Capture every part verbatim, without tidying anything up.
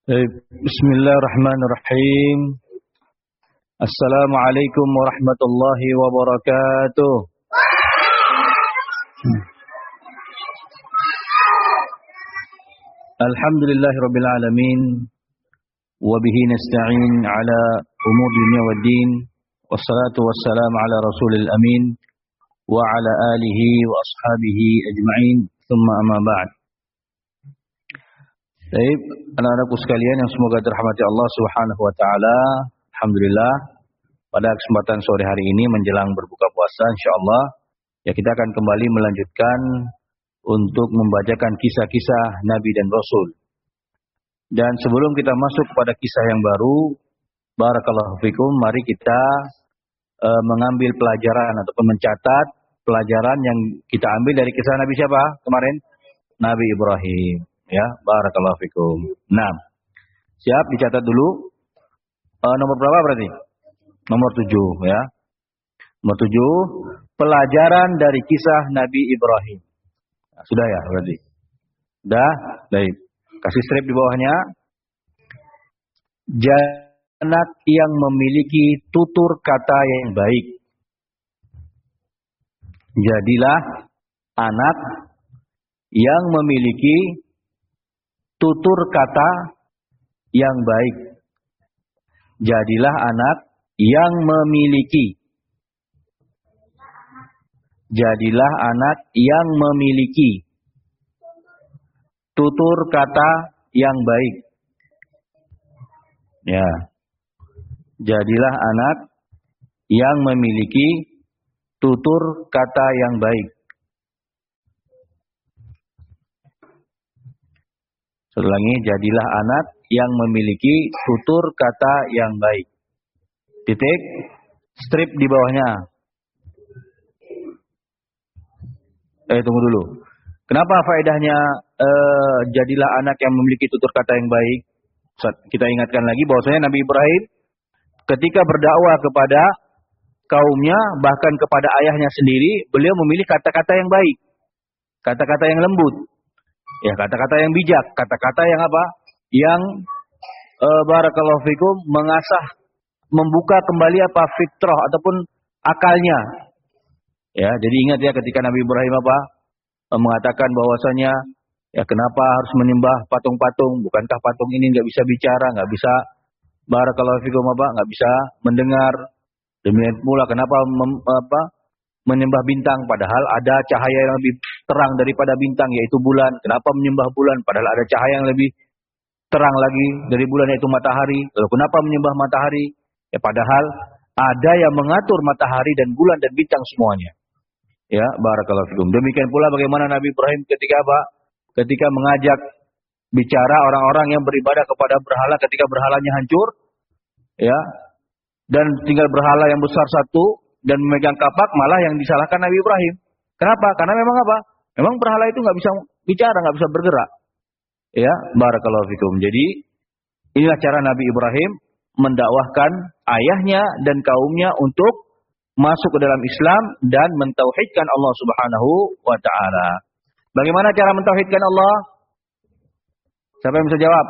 Eh, Bismillahirrahmanirrahim. Assalamualaikum warahmatullahi wabarakatuh. Alhamdulillahirabbil alamin wa bihi nasta'in ala umur dunya waddin wassalatu wassalamu ala rasulil amin wa ala alihi wa ashabihi ajma'in thumma amma ba'd. Baik, anak-anakku sekalian yang semoga dirahmati Allah Subhanahu wa taala. Alhamdulillah pada kesempatan sore hari ini menjelang berbuka puasa insyaallah ya kita akan kembali melanjutkan untuk membacakan kisah-kisah Nabi dan Rasul. Dan sebelum kita masuk kepada kisah yang baru, barakallahu fikum, mari kita uh, mengambil pelajaran ataupun mencatat pelajaran yang kita ambil dari kisah Nabi siapa kemarin? Nabi Ibrahim. Ya, barakallahu fikum. Nah, siap dicatat dulu. Uh, nomor berapa berarti? Nomor tujuh ya. Nomor tujuh, pelajaran dari kisah Nabi Ibrahim. Nah, sudah ya berarti. Sudah? Baik. Kasih strip di bawahnya. Anak yang memiliki tutur kata yang baik. Jadilah anak yang memiliki tutur kata yang baik. Jadilah anak yang memiliki. Jadilah anak yang memiliki tutur kata yang baik. Ya. Jadilah anak yang memiliki tutur kata yang baik. Ulangi, jadilah anak yang memiliki tutur kata yang baik. Titik, strip di bawahnya. Eh, tunggu dulu. Kenapa faedahnya eh, jadilah anak yang memiliki tutur kata yang baik? Kita ingatkan lagi bahwasanya Nabi Ibrahim ketika berdakwah kepada kaumnya, bahkan kepada ayahnya sendiri, beliau memilih kata-kata yang baik. Kata-kata yang lembut. Ya, kata-kata yang bijak, kata-kata yang apa? Yang e, barakallahu fikum mengasah, membuka kembali apa? Fitrah ataupun akalnya. Ya, jadi ingat ya ketika Nabi Ibrahim apa? E, mengatakan bahwasanya ya kenapa harus menyembah patung-patung? Bukankah patung ini nggak bisa bicara, nggak bisa barakallahu fikum apa? Nggak bisa mendengar. Demikian pula kenapa mem, apa? menyembah bintang padahal ada cahaya yang lebih terang daripada bintang yaitu bulan. Kenapa menyembah bulan padahal ada cahaya yang lebih terang lagi dari bulan yaitu matahari. Lalu kenapa menyembah matahari? Ya padahal ada yang mengatur matahari dan bulan dan bintang semuanya. Ya, barakallahu fikum. Demikian pula bagaimana Nabi Ibrahim ketika apa? Ketika mengajak bicara orang-orang yang beribadah kepada berhala ketika berhalanya hancur, ya. Dan tinggal berhala yang besar satu dan memegang kapak, malah yang disalahkan Nabi Ibrahim. Kenapa? Karena memang apa? Memang berhala itu nggak bisa bicara, nggak bisa bergerak. Ya, barakallahu fikum. Jadi inilah cara Nabi Ibrahim mendakwahkan ayahnya dan kaumnya untuk masuk ke dalam Islam dan mentauhidkan Allah Subhanahu wa taala. Bagaimana cara mentauhidkan Allah? Siapa yang bisa jawab?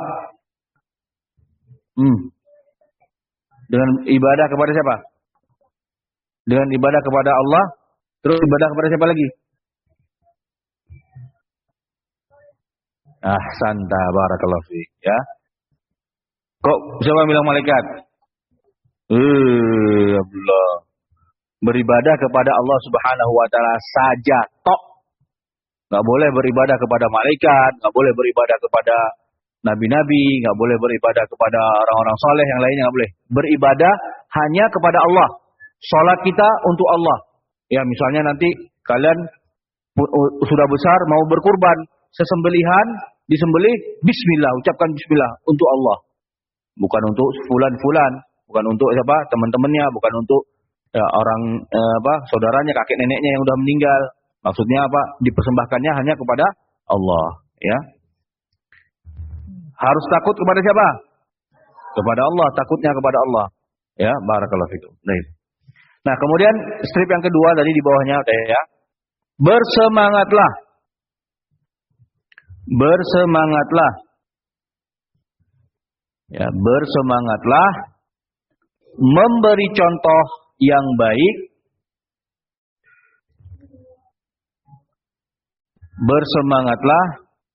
Hmm. Dengan ibadah kepada siapa? Dengan ibadah kepada Allah, terus ibadah kepada siapa lagi? Ah, santa barakallahu fi, ya. Kok siapa bilang malaikat? Eh, Allah. Beribadah kepada Allah Subhanahu wa taala saja tok. Enggak boleh beribadah kepada malaikat, enggak boleh beribadah kepada nabi-nabi, enggak boleh beribadah kepada orang-orang soleh yang lainnya, enggak boleh. Beribadah hanya kepada Allah. Salat kita untuk Allah. Ya, misalnya nanti kalian sudah besar mau berkurban, sesembelihan, disembelih, bismillah, ucapkan bismillah untuk Allah. Bukan untuk fulan-fulan, bukan untuk siapa? Teman-temannya, bukan untuk ya, orang eh, apa? saudaranya, kakek neneknya yang sudah meninggal. Maksudnya apa? Dipersembahkannya hanya kepada Allah, ya. Harus takut kepada siapa? Kepada Allah, takutnya kepada Allah. Ya, barakallahu fikum. Baik. Nah, kemudian strip yang kedua tadi di bawahnya ya. Bersemangatlah. Bersemangatlah. Ya, bersemangatlah memberi contoh yang baik, bersemangatlah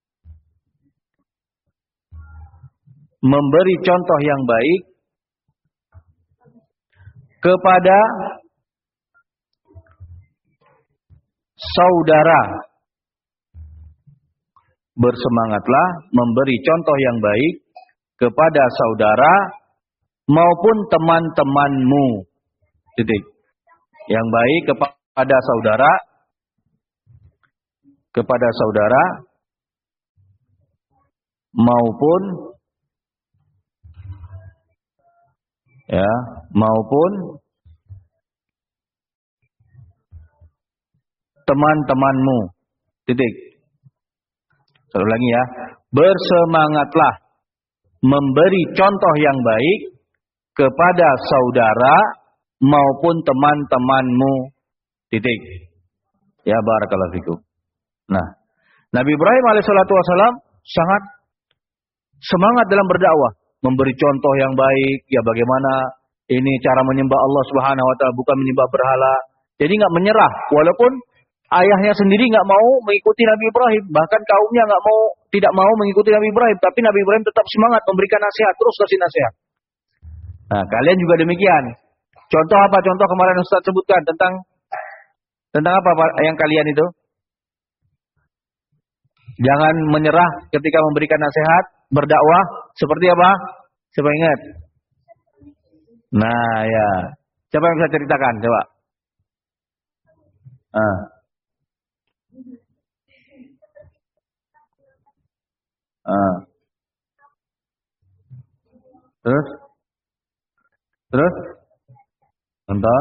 memberi contoh yang baik kepada saudara. Bersemangatlah memberi contoh yang baik kepada saudara maupun teman-temanmu. Titik. Yang baik kepada saudara, kepada saudara maupun ya, maupun teman-temanmu. Titik. Sekali lagi ya. Bersemangatlah memberi contoh yang baik kepada saudara maupun teman-temanmu. Titik. Ya, barakallahu fikum. Nah, Nabi Ibrahim alaihissalatu wassalam sangat semangat dalam berdakwah, memberi contoh yang baik, ya bagaimana ini cara menyembah Allah Subhanahu wa taala, bukan menyembah berhala. Jadi enggak menyerah, walaupun ayahnya sendiri enggak mau mengikuti Nabi Ibrahim, bahkan kaumnya enggak mau, tidak mau mengikuti Nabi Ibrahim, tapi Nabi Ibrahim tetap semangat memberikan nasihat, terus kasih nasihat. Nah, kalian juga demikian. Contoh apa? Contoh kemarin Ustaz sebutkan tentang tentang apa yang kalian itu? Jangan menyerah ketika memberikan nasihat, berdakwah, seperti apa? Coba ingat. Nah, ya. Siapa yang bisa ceritakan? Coba. Ah. Ah. Terus? Terus? Nonton?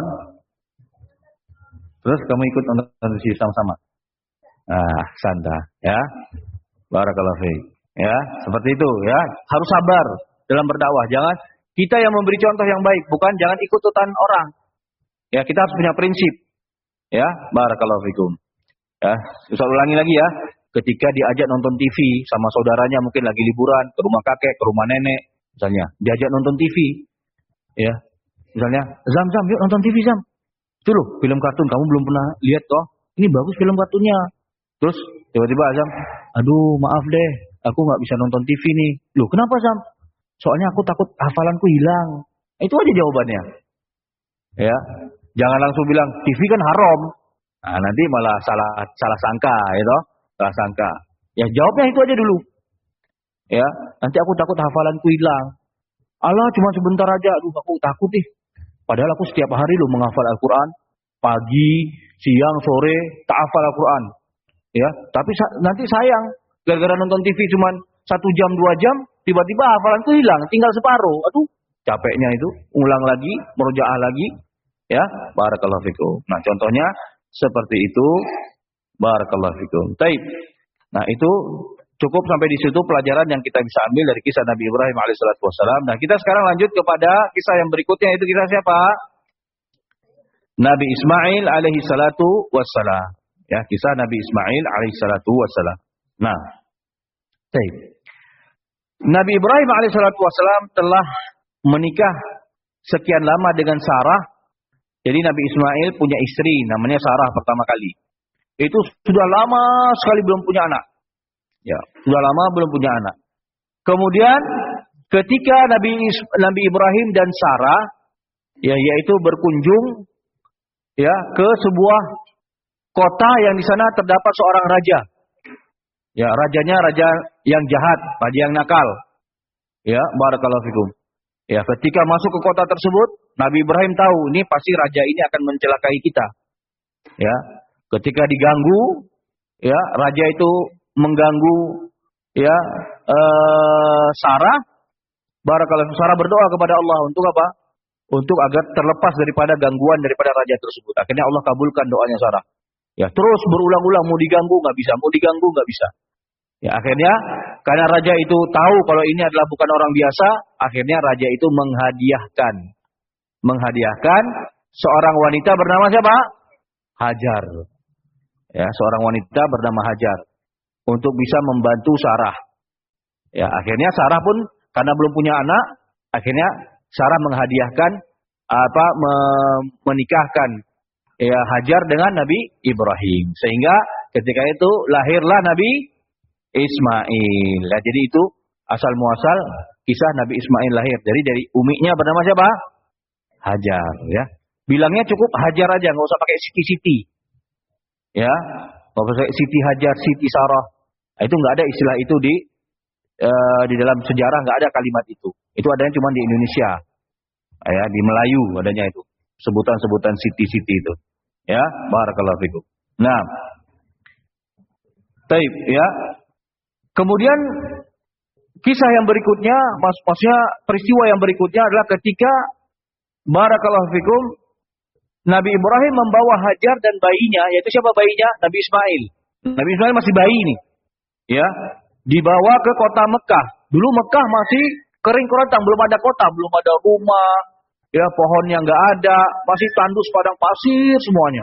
Terus kamu ikut nonton di sama-sama? Ah, santai ya. Barakallahu fiik. Ya, seperti itu ya. Harus sabar dalam berdakwah. Jangan kita yang memberi contoh yang baik, bukan jangan ikut-ikutan orang. Ya, kita harus punya prinsip. Ya, barakallahu fikum. Ya, saya ulangi lagi ya. Ketika diajak nonton T V sama saudaranya, mungkin lagi liburan ke rumah kakek, ke rumah nenek, misalnya, diajak nonton T V. Ya. Misalnya, "Zam, Zam, yuk nonton T V, Zam." Itu loh, film kartun kamu belum pernah lihat toh? Ini bagus film kartunnya. Terus tiba-tiba Azam, "Aduh, maaf deh, aku nggak bisa nonton T V nih." Loh, kenapa Zam? "Soalnya aku takut hafalanku hilang." Itu aja jawabannya. Ya, jangan langsung bilang T V kan haram. Nah, nanti malah salah salah sangka, ya toh? Salah sangka. Ya, jawabnya itu aja dulu. Ya, nanti aku takut hafalanku hilang. "Allah, cuma sebentar aja." Aduh, aku takut nih. Padahal aku setiap hari loh menghafal Al-Quran. Pagi, siang, sore, tak hafal Al-Quran. Ya, tapi sa nanti sayang. Gara-gara nonton T V cuma satu jam, dua jam, tiba-tiba hafalanku hilang. Tinggal separuh. Aduh, capeknya itu. Ulang lagi, merujaah lagi. Ya, barakallahu fikum. Nah, contohnya seperti itu. Barakallahu fikum. Taib. Nah, itu cukup sampai di situ pelajaran yang kita bisa ambil dari kisah Nabi Ibrahim alaihissalatu wassalam. Nah, kita sekarang lanjut kepada kisah yang berikutnya, itu kisah siapa? Nabi Ismail alaihissalatu wassalam. Ya, kisah Nabi Ismail alaihissalatu wassalam. Nah, baik. Nabi Ibrahim alaihissalatu wassalam telah menikah sekian lama dengan Sarah. Jadi Nabi Ismail punya istri namanya Sarah pertama kali. Itu sudah lama sekali belum punya anak. Ya, sudah lama belum punya anak. Kemudian ketika Nabi Nabi Ibrahim dan Sarah ya yaitu berkunjung ya ke sebuah kota yang di sana terdapat seorang raja. Ya, rajanya raja yang jahat, raja yang nakal. Ya, barakallahu fikum. Ya, ketika masuk ke kota tersebut, Nabi Ibrahim tahu ini pasti raja ini akan mencelakai kita. Ya, ketika diganggu, ya, raja itu mengganggu ya uh, Sarah. Barakallahu, Sarah berdoa kepada Allah untuk apa? Untuk agar terlepas daripada gangguan daripada raja tersebut. Akhirnya Allah kabulkan doanya Sarah. Ya, terus berulang-ulang mau diganggu nggak bisa, mau diganggu nggak bisa. Ya, akhirnya karena raja itu tahu kalau ini adalah bukan orang biasa, akhirnya raja itu menghadiahkan menghadiahkan seorang wanita bernama siapa? Hajar. Ya, seorang wanita bernama Hajar untuk bisa membantu Sarah. Ya, akhirnya Sarah pun karena belum punya anak, akhirnya Sarah menghadiahkan apa menikahkan ya Hajar dengan Nabi Ibrahim. Sehingga ketika itu lahirlah Nabi Ismail. Ya, jadi itu asal muasal kisah Nabi Ismail lahir. Jadi dari uminya bernama siapa? Hajar, ya. Bilangnya cukup Hajar aja, nggak usah pakai Siti-Siti. Ya, nggak usah Siti Hajar, Siti Sarah. Nah, itu nggak ada istilah itu di uh, di dalam sejarah, nggak ada kalimat itu. Itu adanya cuma di Indonesia. Ya, di Melayu adanya itu. Sebutan-sebutan Siti-Siti itu. Ya, barakallahu fikum. Nah, taib, ya. Kemudian kisah yang berikutnya, mak maksudnya peristiwa yang berikutnya adalah ketika barakallahu fikum Nabi Ibrahim membawa Hajar dan bayinya, yaitu siapa bayinya? Nabi Ismail. Nabi Ismail masih bayi nih. Ya, dibawa ke kota Mekah. Dulu Mekah masih kering kerontang, belum ada kota, belum ada rumah, ya pohonnya nggak ada, masih tandus padang pasir semuanya.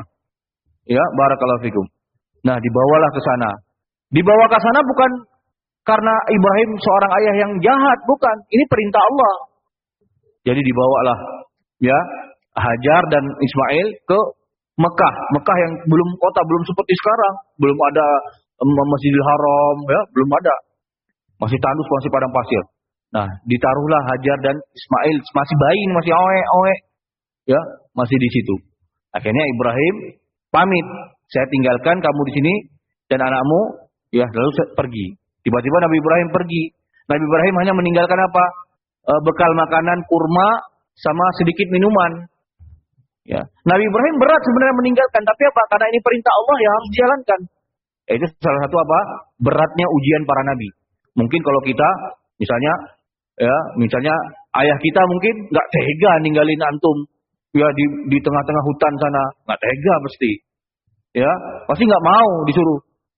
Ya, barakallahu fikum. Nah, dibawalah ke sana. Dibawa ke sana bukan karena Ibrahim seorang ayah yang jahat, bukan. Ini perintah Allah. Jadi dibawalah ya Hajar dan Ismail ke Mekah. Mekah yang belum kota, belum seperti sekarang, belum ada Masjidil Haram, ya, belum ada. Masih tandus, masih padang pasir. Nah, ditaruhlah Hajar dan Ismail, masih bayi, masih oe-oe, ya, masih di situ. Akhirnya Ibrahim pamit, saya tinggalkan kamu di sini dan anakmu, ya, lalu pergi. Tiba-tiba Nabi Ibrahim pergi. Nabi Ibrahim hanya meninggalkan apa? E, bekal makanan, kurma, sama sedikit minuman. Ya, Nabi Ibrahim berat sebenarnya meninggalkan, tapi apa? Karena ini perintah Allah yang harus dijalankan. Itu salah satu apa? Beratnya ujian para nabi. Mungkin kalau kita, misalnya, ya, misalnya ayah kita mungkin nggak tega ninggalin antum, ya di di tengah-tengah hutan sana, nggak tega pasti, ya, pasti nggak mau disuruh.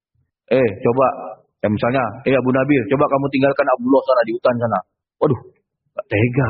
Eh, coba, ya misalnya, eh Abu Nabil, coba kamu tinggalkan Abdullah sana di hutan sana. Waduh, nggak tega,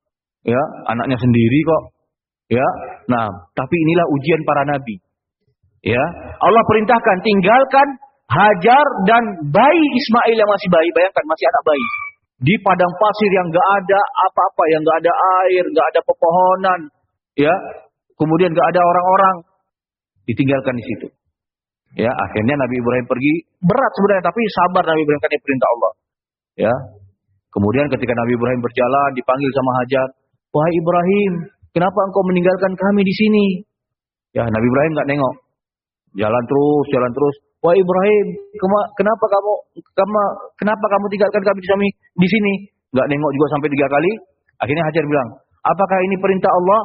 ya, anaknya sendiri kok, ya. Nah, tapi inilah ujian para nabi. Ya, Allah perintahkan tinggalkan Hajar dan bayi Ismail yang masih bayi, bayangkan masih anak bayi, di padang pasir yang nggak ada apa-apa, yang nggak ada air, nggak ada pepohonan, ya, kemudian nggak ada orang-orang, ditinggalkan di situ. Ya, akhirnya Nabi Ibrahim pergi, berat sebenarnya, tapi sabar Nabi Ibrahim karena perintah Allah. Ya, kemudian ketika Nabi Ibrahim berjalan, dipanggil sama Hajar, wahai Ibrahim, kenapa engkau meninggalkan kami di sini? Ya, Nabi Ibrahim nggak nengok. Jalan terus, jalan terus. Wah Ibrahim, kenapa kamu, kamu, kenapa kamu tinggalkan kami di sini? Di sini, nggak nengok juga sampai tiga kali. Akhirnya Hajar bilang, apakah ini perintah Allah?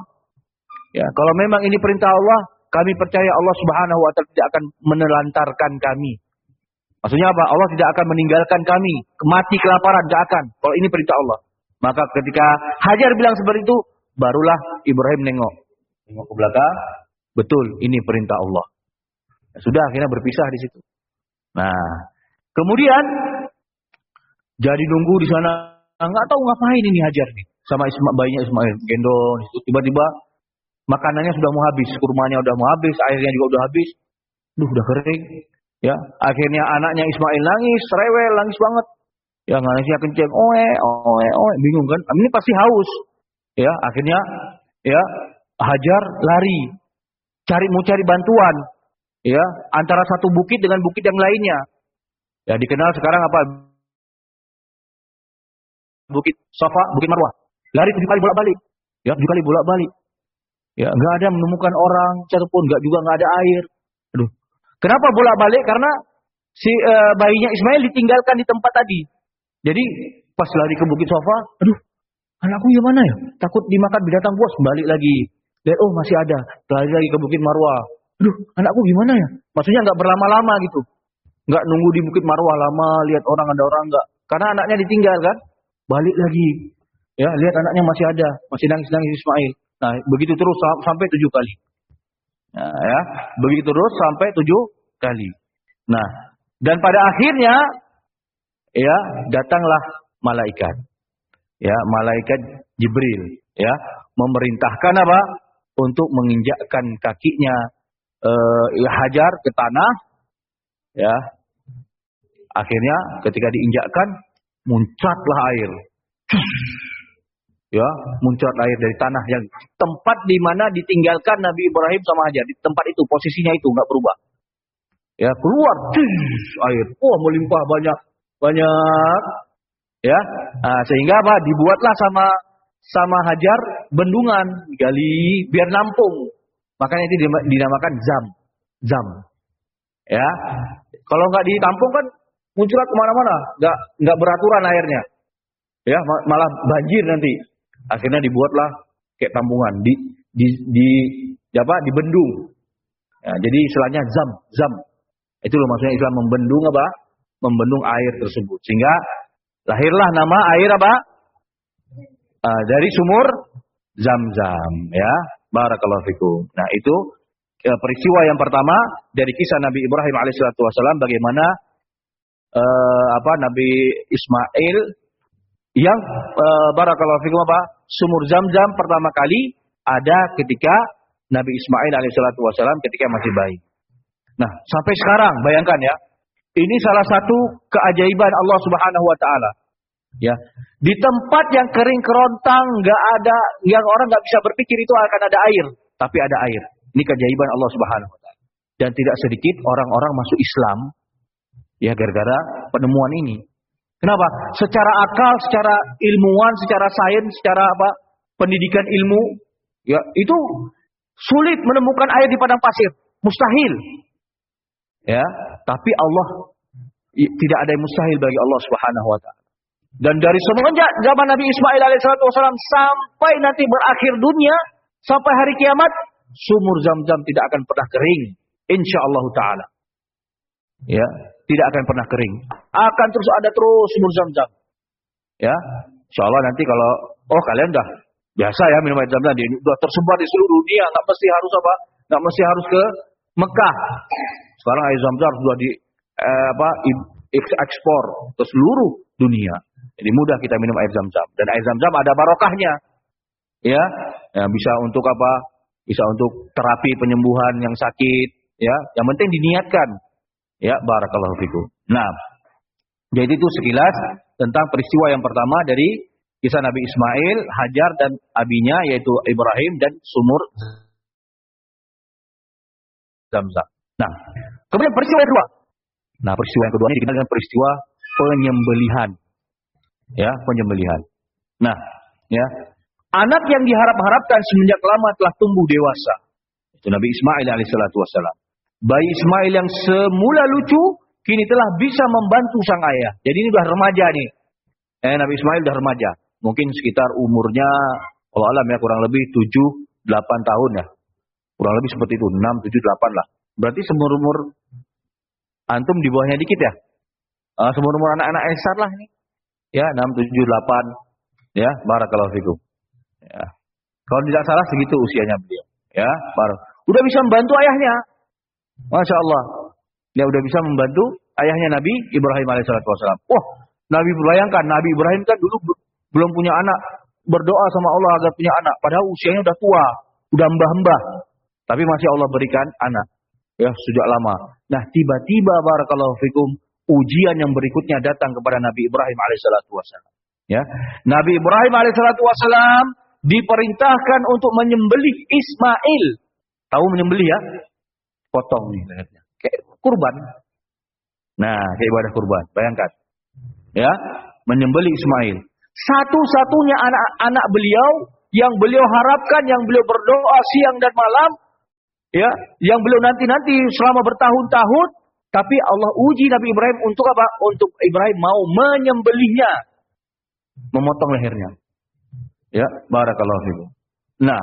Ya, kalau memang ini perintah Allah, kami percaya Allah Subhanahu Wa Taala tidak akan menelantarkan kami. Maksudnya apa? Allah tidak akan meninggalkan kami, mati kelaparan, tidak akan. Kalau ini perintah Allah. Maka ketika Hajar bilang seperti itu, barulah Ibrahim nengok, nengok ke belakang. Betul, ini perintah Allah. Sudah akhirnya berpisah di situ. Nah, kemudian jadi nunggu di sana, nggak tahu ngapain ini Hajar nih sama Isma, bayinya Ismail gendong. Tiba-tiba makanannya sudah mau habis, kurmanya udah mau habis, airnya juga udah habis. Duh, udah kering. Ya, akhirnya anaknya Ismail nangis, rewel, nangis banget. Ya, nangisnya kenceng, oe, oe, oe, bingung kan? Ini pasti haus. Ya, akhirnya ya Hajar lari, cari mau cari bantuan. Ya, antara satu bukit dengan bukit yang lainnya. Ya, dikenal sekarang apa? Bukit Safa, Bukit Marwah. Lari tujuh kali bolak-balik. Ya, tujuh kali bolak-balik. Ya, nggak ada menemukan orang, satupun, nggak juga nggak ada air. Aduh. Kenapa bolak-balik? Karena si uh, bayinya Ismail ditinggalkan di tempat tadi. Jadi pas lari ke Bukit Safa, aduh, anakku gimana ya? Takut dimakan binatang buas, balik lagi. Lihat, oh masih ada. Lari lagi ke Bukit Marwah. Aduh, anakku gimana ya? Maksudnya nggak berlama-lama gitu. Nggak nunggu di Bukit Marwah lama, lihat orang ada orang nggak. Karena anaknya ditinggal kan. Balik lagi. Ya, lihat anaknya masih ada. Masih nangis-nangis Ismail. Nah, begitu terus sampai tujuh kali. Nah, ya. Begitu terus sampai tujuh kali. Nah, dan pada akhirnya, ya, datanglah malaikat. Ya, malaikat Jibril. Ya, memerintahkan apa? Untuk menginjakkan kakinya Uh, Hajar ke tanah, ya. Akhirnya ketika diinjakkan, muncratlah air, Ya, muncrat air dari tanah yang tempat di mana ditinggalkan Nabi Ibrahim sama Hajar. Di tempat itu, posisinya itu nggak berubah. Ya, keluar tis, air. Oh, melimpah banyak, banyak. Ya, nah, sehingga apa? Dibuatlah sama sama Hajar bendungan, gali biar nampung. Makanya itu dinamakan zam, zam. Ya, kalau nggak ditampung kan muncrat kemana-mana, nggak nggak beraturan airnya. Ya, malah banjir nanti. Akhirnya dibuatlah kayak tampungan di di di, di apa? Dibendung. Ya, jadi istilahnya zam, zam. Itu loh maksudnya Islam membendung apa? Membendung air tersebut. Sehingga lahirlah nama air apa? Uh, dari sumur Zam-Zam, ya. Barakallahu fikum. Nah, itu uh, peristiwa yang pertama dari kisah Nabi Ibrahim alaihissalatu wassalam, bagaimana uh, apa Nabi Ismail yang uh, barakallahu fikum apa? Sumur Zam-Zam pertama kali ada ketika Nabi Ismail alaihissalatu wassalam ketika masih bayi. Nah, sampai sekarang bayangkan ya. Ini salah satu keajaiban Allah Subhanahu wa taala. Ya, di tempat yang kering kerontang, nggak ada, yang orang nggak bisa berpikir itu akan ada air, tapi ada air. Ini keajaiban Allah Subhanahu Wa Taala. Dan tidak sedikit orang-orang masuk Islam, ya gara-gara penemuan ini. Kenapa? Secara akal, secara ilmuwan, secara sains, secara apa? Pendidikan ilmu, ya itu sulit menemukan air di padang pasir, mustahil. Ya, tapi Allah tidak ada yang mustahil bagi Allah Subhanahu Wa Taala. Dan dari semenjak zaman Nabi Ismail alaihissalam sampai nanti berakhir dunia, sampai hari kiamat, sumur Zam-Zam tidak akan pernah kering, insyaallah taala. Ya, tidak akan pernah kering. Akan terus ada terus sumur Zam-Zam. Ya, insyaallah nanti kalau oh kalian dah biasa ya minum air Zam-Zam, sudah tersebar di seluruh dunia, nggak mesti harus apa? Nggak mesti harus ke Mekah. Sekarang air Zam-Zam sudah di eh, apa? ekspor ke seluruh dunia. Jadi mudah kita minum air Zam-Zam. Dan air Zam-Zam ada barokahnya. Ya, ya bisa untuk apa? Bisa untuk terapi penyembuhan yang sakit. Ya, yang penting diniatkan. Ya, barakallahu fikum. Nah, jadi itu sekilas tentang peristiwa yang pertama dari kisah Nabi Ismail, Hajar dan abinya yaitu Ibrahim dan sumur Zam-Zam. Nah, kemudian peristiwa yang kedua. Nah, peristiwa yang kedua ini dikenal dengan peristiwa penyembelihan. Ya, penyembelihan. Nah, ya, anak yang diharap-harapkan semenjak lama telah tumbuh dewasa. Itu Nabi Ismail alaihissalatu wassalam. Bayi Ismail yang semula lucu, kini telah bisa membantu sang ayah. Jadi ini sudah remaja nih. Eh, Nabi Ismail sudah remaja. Mungkin sekitar umurnya, Allah alam ya, kurang lebih tujuh, delapan tahun ya. Kurang lebih seperti itu, enam, tujuh, delapan lah. Berarti seumur-umur antum di bawahnya dikit ya. Uh, seumur-umur anak-anak esar lah ini. Ya, enam, tujuh, delapan. Ya, barakallahu fikum. Ya. Kalau tidak salah segitu usianya beliau. Ya, baru. Udah bisa membantu ayahnya. Masya Allah. Dia udah bisa membantu ayahnya Nabi Ibrahim alaihissalatu wassalam. Wah, Nabi bayangkan, Nabi Ibrahim kan dulu belum punya anak. Berdoa sama Allah agar punya anak. Padahal usianya udah tua. Udah mbah-mbah. Tapi masih Allah berikan anak. Ya, sejak lama. Nah, tiba-tiba barakallahu fikum, ujian yang berikutnya datang kepada Nabi Ibrahim alaihissalatu wassalam. Ya, Nabi Ibrahim alaihissalatu wassalam diperintahkan untuk menyembelih Ismail. Tahu menyembelih ya? Potong nih lehernya. Kayak kurban. Nah, kayak ibadah kurban. Bayangkan. Ya, menyembelih Ismail. Satu-satunya anak-anak beliau yang beliau harapkan, yang beliau berdoa siang dan malam, ya, yang beliau nanti-nanti selama bertahun-tahun, tapi Allah uji Nabi Ibrahim untuk apa? Untuk Ibrahim mau menyembelihnya, memotong lehernya. Ya, barakallahu fikum. Nah,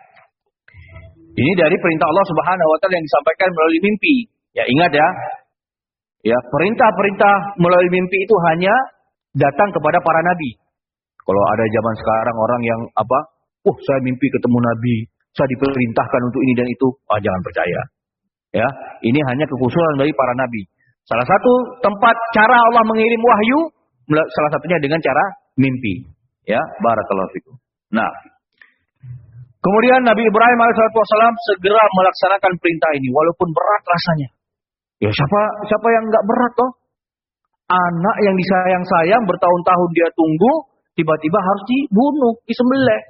ini dari perintah Allah Subhanahu wa taala yang disampaikan melalui mimpi. Ya, ingat ya. Ya, perintah-perintah melalui mimpi itu hanya datang kepada para nabi. Kalau ada zaman sekarang orang yang apa? "Oh, saya mimpi ketemu nabi, saya diperintahkan untuk ini dan itu." Ah, jangan percaya. Ya, ini hanya kekhususan dari para nabi. Salah satu tempat cara Allah mengirim wahyu, salah satunya dengan cara mimpi. Ya, barakallahu fikum. Nah, kemudian Nabi Ibrahim alaihissalam segera melaksanakan perintah ini, walaupun berat rasanya. Ya, siapa siapa yang nggak berat toh? Anak yang disayang-sayang bertahun-tahun dia tunggu, tiba-tiba harus dibunuh, disembelih.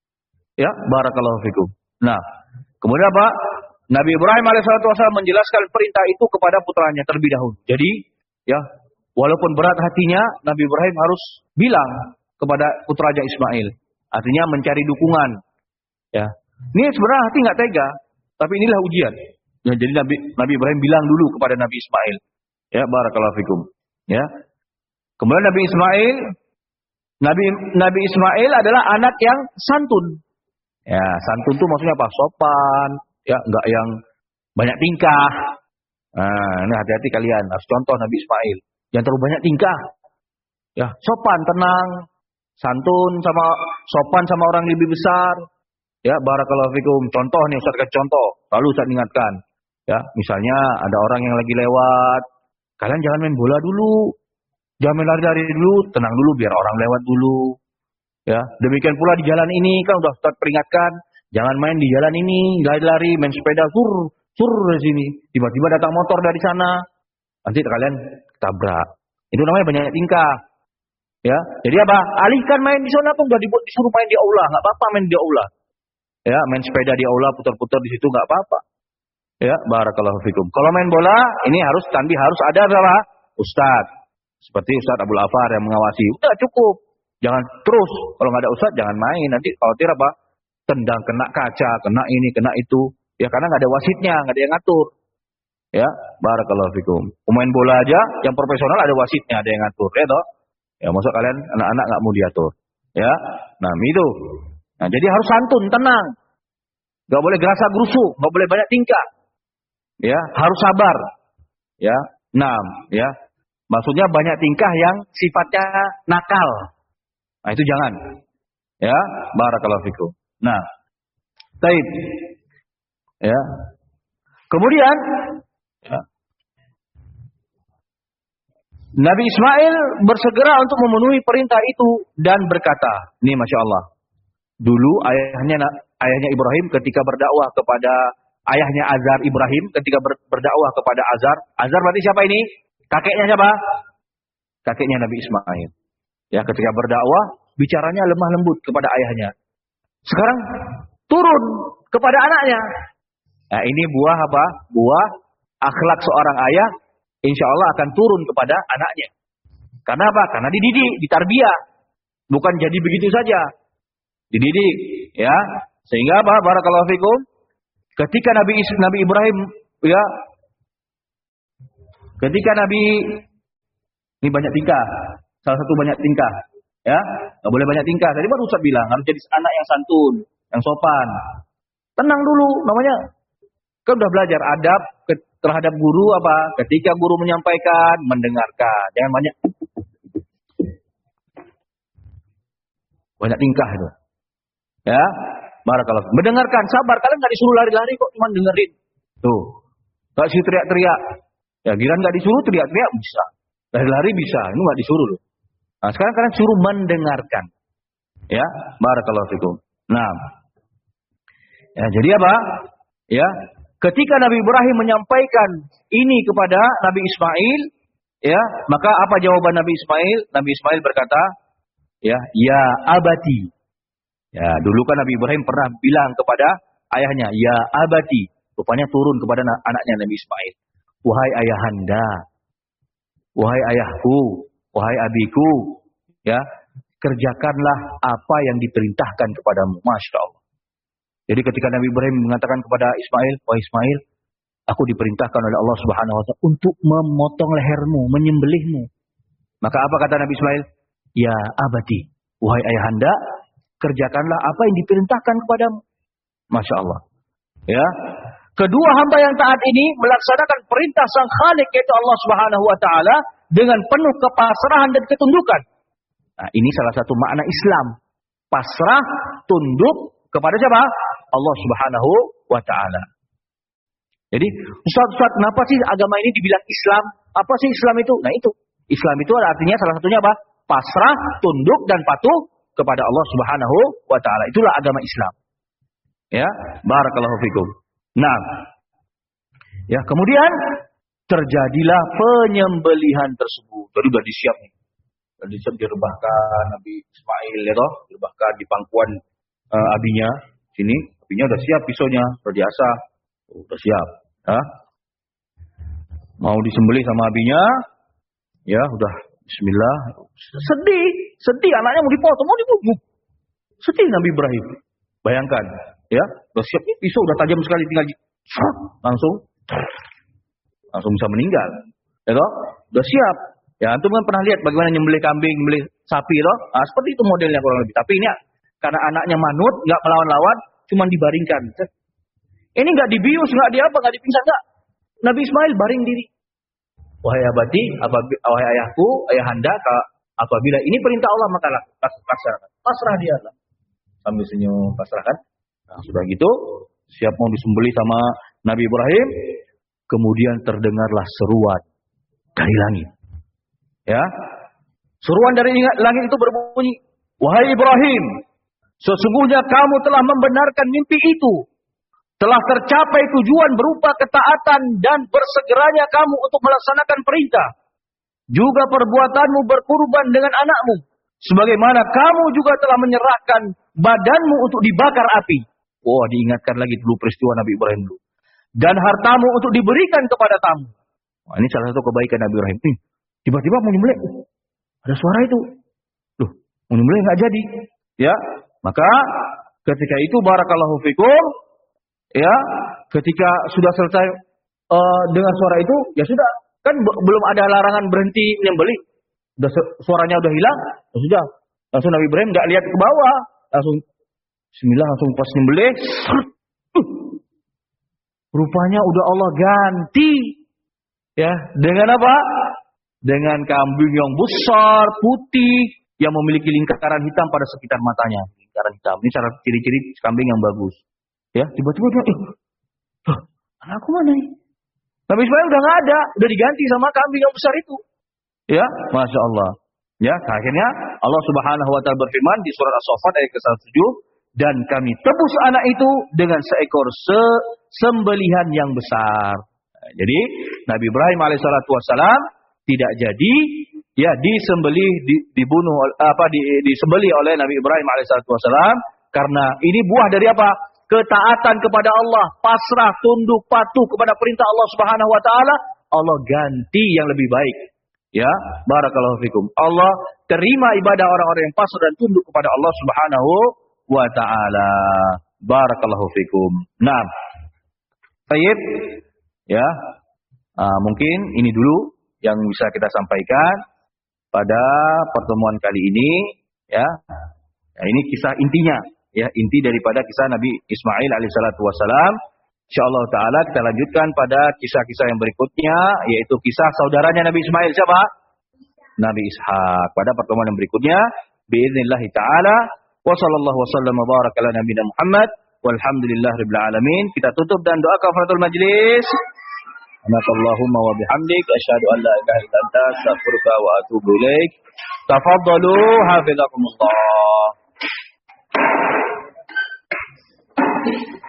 Ya, barakallahu fikum. Nah, kemudian apa? Nabi Ibrahim alaihissalam menjelaskan perintah itu kepada putranya terlebih dahulu. Jadi, ya, walaupun berat hatinya, Nabi Ibrahim harus bilang kepada putranya Ismail. Artinya mencari dukungan. Ya, ini sebenarnya hati nggak tega, tapi inilah ujian. Ya, jadi Nabi Nabi Ibrahim bilang dulu kepada Nabi Ismail. Ya, barakallahu fikum. Ya. Kemudian Nabi Ismail, Nabi Nabi Ismail adalah anak yang santun. Ya, santun itu maksudnya apa? Sopan, ya, enggak yang banyak tingkah. Nah, ini hati-hati kalian. Harus contoh Nabi Ismail. Jangan terlalu banyak tingkah. Ya, sopan, tenang, santun sama sopan sama orang lebih besar. Ya, barakallahu fikum. Contoh nih, Ustaz kasih contoh. Lalu Ustaz ingatkan. Ya, misalnya ada orang yang lagi lewat. Kalian jangan main bola dulu. Jangan main lari-lari dulu, tenang dulu biar orang lewat dulu. Ya, demikian pula di jalan ini kan udah Ustaz peringatkan, jangan main di jalan ini, lari-lari, main sepeda sur, sur di sini. Tiba-tiba datang motor dari sana. Nanti kalian tabrak. Itu namanya banyak tingkah. Ya, jadi apa? Alihkan main di sana pun udah disuruh main di aula, enggak apa-apa main di aula. Ya, main sepeda di aula, putar-putar di situ enggak apa-apa. Ya, barakallahu fikum. Kalau main bola, ini harus tanbih, harus ada apa? Ustaz. Seperti Ustaz Abdul Afar yang mengawasi. Udah cukup. Jangan terus. Kalau nggak ada Ustaz, jangan main. Nanti khawatir apa? Tendang, kena kaca, kena ini, kena itu. Ya karena nggak ada wasitnya, nggak ada yang ngatur. Ya, barakallahu fikum. Pemain bola aja, yang profesional ada wasitnya, ada yang ngatur. Ya toh? Ya, maksud kalian anak-anak nggak mau diatur. Ya, nah itu. Nah, jadi harus santun, tenang. Nggak boleh gerasa gerusu, nggak boleh banyak tingkah. Ya, harus sabar. Ya, enam. Ya. Maksudnya banyak tingkah yang sifatnya nakal. Nah itu jangan. Ya, barakallahu fikum. Nah, baik. Ya. Kemudian ya, Nabi Ismail bersegera untuk memenuhi perintah itu dan berkata, ini Masya Allah. Dulu ayahnya ayahnya Ibrahim ketika berdakwah kepada ayahnya Azar Ibrahim ketika ber, berdakwah kepada Azar. Azar berarti siapa ini? Kakeknya siapa? Kakeknya Nabi Ismail. Ya, ketika berdakwah, bicaranya lemah lembut kepada ayahnya. Sekarang turun kepada anaknya. Nah, ini buah apa? Buah akhlak seorang ayah, insya Allah akan turun kepada anaknya. Karena apa? Karena dididik, ditarbiyah. Bukan jadi begitu saja. Dididik, ya. Sehingga apa? Barakallahu fikum. Ketika Nabi Nabi Ibrahim, ya, ketika Nabi ini banyak tingkah, salah satu banyak tingkah, ya, nggak boleh banyak tingkah. Tadi baru Ustaz bilang harus jadi anak yang santun, yang sopan, tenang dulu. Namanya kan udah belajar adab terhadap guru apa? Ketika guru menyampaikan, mendengarkan, jangan banyak banyak tingkah itu, ya. Barakallahu. Mendengarkan, sabar. Kalian nggak disuruh lari-lari kok, cuma dengerin. Tuh, nggak disuruh teriak-teriak. Ya, giliran nggak disuruh teriak-teriak bisa. Lari-lari bisa, ini nggak disuruh loh. Nah, sekarang kalian suruh mendengarkan. Ya, barakallahu fikum. Nah, ya, jadi apa? Ya, ketika Nabi Ibrahim menyampaikan ini kepada Nabi Ismail, ya, maka apa jawaban Nabi Ismail? Nabi Ismail berkata, ya, ya abati. Ya, dulu kan Nabi Ibrahim pernah bilang kepada ayahnya, ya abati. Rupanya turun kepada anaknya Nabi Ismail. Wahai ayahanda, wahai ayahku, wahai abiku, ya, kerjakanlah apa yang diperintahkan kepadamu. Masya Allah. Jadi ketika Nabi Ibrahim mengatakan kepada Ismail, wahai Ismail, aku diperintahkan oleh Allah Subhanahu Wa Taala untuk memotong lehermu, menyembelihmu. Maka apa kata Nabi Ismail? Ya abati, wahai ayahanda, kerjakanlah apa yang diperintahkan kepadamu. Masya Allah. Ya. Kedua hamba yang taat ini melaksanakan perintah Sang Khalik yaitu Allah Subhanahu Wa Taala dengan penuh kepasrahan dan ketundukan. Nah, ini salah satu makna Islam. Pasrah, tunduk kepada siapa? Allah Subhanahu Wa Taala. Jadi, Ustaz-Ustaz, kenapa sih agama ini dibilang Islam? Apa sih Islam itu? Nah itu. Islam itu artinya salah satunya apa? Pasrah, tunduk, dan patuh kepada Allah Subhanahu Wa Taala. Itulah agama Islam. Ya, barakallahu fikum. Nah, ya kemudian terjadilah penyembelihan tersebut. Jadi sudah disiap nih. direbahkan Nabi Ismail ya toh, direbahkan di pangkuan uh, abinya. Sini abinya udah siap pisaunya, udah diasah. Oh, udah siap, ya. Mau disembelih sama abinya, ya udah bismillah. Sedih, sedih anaknya mau dipotong, mau dibunuh. Sedih Nabi Ibrahim. Bayangkan, ya, udah siap pisau udah tajam sekali tinggal langsung langsung bisa meninggal. Ya toh? Udah siap. Ya, antum kan pernah lihat bagaimana nyembelih kambing, nyembelih sapi toh? Nah, seperti itu modelnya kurang lebih. Tapi ini karena anaknya manut, enggak melawan-lawan, cuma dibaringkan. Ini enggak dibius, enggak di apa, enggak dipingsan enggak. Nabi Ismail baring diri. Wahai abadi, wahai ayahku, ayahanda, apabila ini perintah Allah maka laksanakan. Pasrah dia lah. Sambil senyum, pasrahkan. Nah, sudah gitu, siap mau disembelih sama Nabi Ibrahim, kemudian terdengarlah seruan dari langit. Ya. Seruan dari langit itu berbunyi, "Wahai Ibrahim, sesungguhnya kamu telah membenarkan mimpi itu. Telah tercapai tujuan berupa ketaatan dan bersegeranya kamu untuk melaksanakan perintah. Juga perbuatanmu berkurban dengan anakmu. Sebagaimana kamu juga telah menyerahkan badanmu untuk dibakar api." Wah, oh, diingatkan lagi dulu peristiwa Nabi Ibrahim dulu. "Dan hartamu untuk diberikan kepada tamu." Wah, ini salah satu kebaikan Nabi Ibrahim. Nih, tiba-tiba mau nyembelih. Oh, ada suara itu. Loh, mau nyembelih nggak jadi. Ya, maka ketika itu barakallahu fikum. Ya, ketika sudah selesai uh, dengan suara itu, ya sudah. Kan belum ada larangan berhenti menyembelih. Udah suaranya udah hilang, ya sudah. Langsung Nabi Ibrahim nggak lihat ke bawah, langsung bismillah, langsung pas nyembelih. Uh, rupanya udah Allah ganti. Ya, dengan apa? Dengan kambing yang besar, putih, yang memiliki lingkaran hitam pada sekitar matanya. Lingkaran hitam. Ini cara ciri-ciri kambing yang bagus. Ya, tiba-tiba dia, eh, oh, anakku mana nih? Nabi Ismail udah nggak ada, udah diganti sama kambing yang besar itu. Ya, masya Allah. Ya, akhirnya Allah Subhanahu Wa Taala berfirman di surat As-Saffat ayat ke seratus tujuh, dan kami tebus anak itu dengan seekor se sembelihan yang besar. Nah, jadi Nabi Ibrahim alaihissalatu wassalam tidak jadi ya disembelih, di, dibunuh apa di, disembelih oleh Nabi Ibrahim alaihissalatu wassalam karena ini buah dari apa? Ketaatan kepada Allah, pasrah, tunduk, patuh kepada perintah Allah Subhanahu Wa Taala. Allah ganti yang lebih baik. Ya, barakallahu fikum. Allah terima ibadah orang-orang yang pasrah dan tunduk kepada Allah Subhanahu Wa Taala. Barakallahu fikum. Nah, baik. Ya, uh, mungkin ini dulu yang bisa kita sampaikan pada pertemuan kali ini. Ya, nah, ini kisah intinya. Ya, inti daripada kisah Nabi Ismail alaihissalatu wassalam. Insyaallah taala kita lanjutkan pada kisah-kisah yang berikutnya, yaitu kisah saudaranya Nabi Ismail, siapa? Nabi Ishak. Pada pertemuan yang berikutnya, biiznillah taala. Wa sallallahu wasallam wa baraka ala nabiyina Muhammad walhamdulillahirabbil alamin. Kita tutup dan doa kafaratul majlis. Subhanakallahumma wa bihamdik asyhadu an la ilaha illa anta astaghfiruka wa atubu ilaik. Tafaddalu hafizakumullah. Thank you.